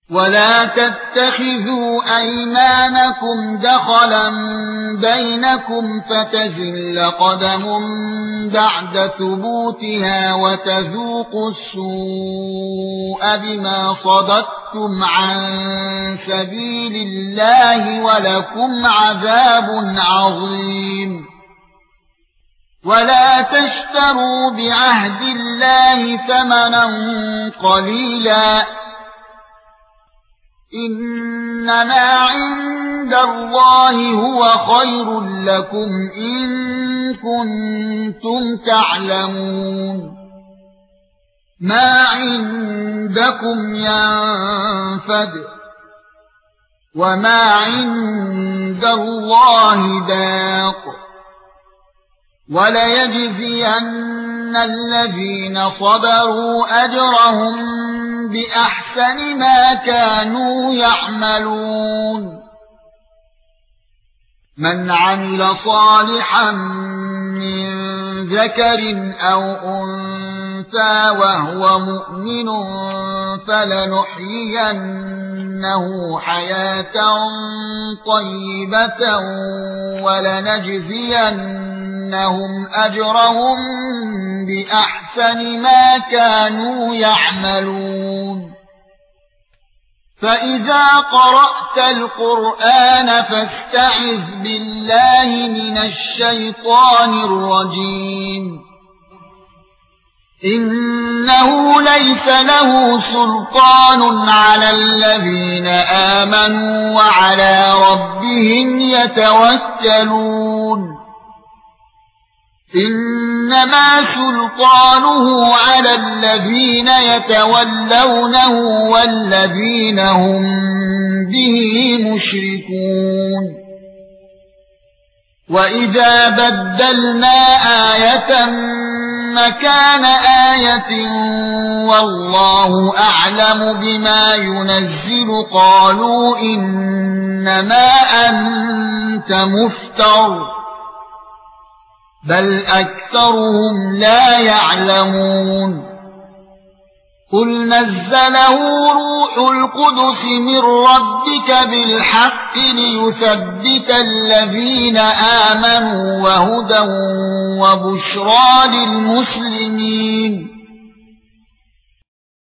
ولا تتخذوا ايمانكم دخلا بينكم فتزل قدم بعد ثبوتها وتذوقوا السوء بما صددتم عن سبيل الله ولكم عذاب عظيم. ولا تشتروا بعهد الله ثمنا قليلا انما عند الله هو خير لكم ان كنتم تعلمون. ما عندكم ينفد وما عند الله باق وليجزين الذين صبروا اجرهم باحسن ما كانوا يعملون. من عمل صالحا من ذكر او انثى وهو مؤمن فلنحيينه حياة طيبة ولنجزينهم اجرهم باحسن ما كانوا يعملون. فإذا قرأت القرآن فاستعذ بالله من الشيطان الرجيم. إنه ليس له سلطان على الذين آمنوا وعلى ربهم يتوكلون. انما سلطانه على الذين يتولونه والذين هم به مشركون. واذا بدلنا آية مكان آية والله اعلم بما ينزل قالوا انما انت مفتر بل اكثرهم لا يعلمون. قل نزله روح القدس من ربك بالحق ليثبت الذين آمنوا وهدى وبشرى للمسلمين.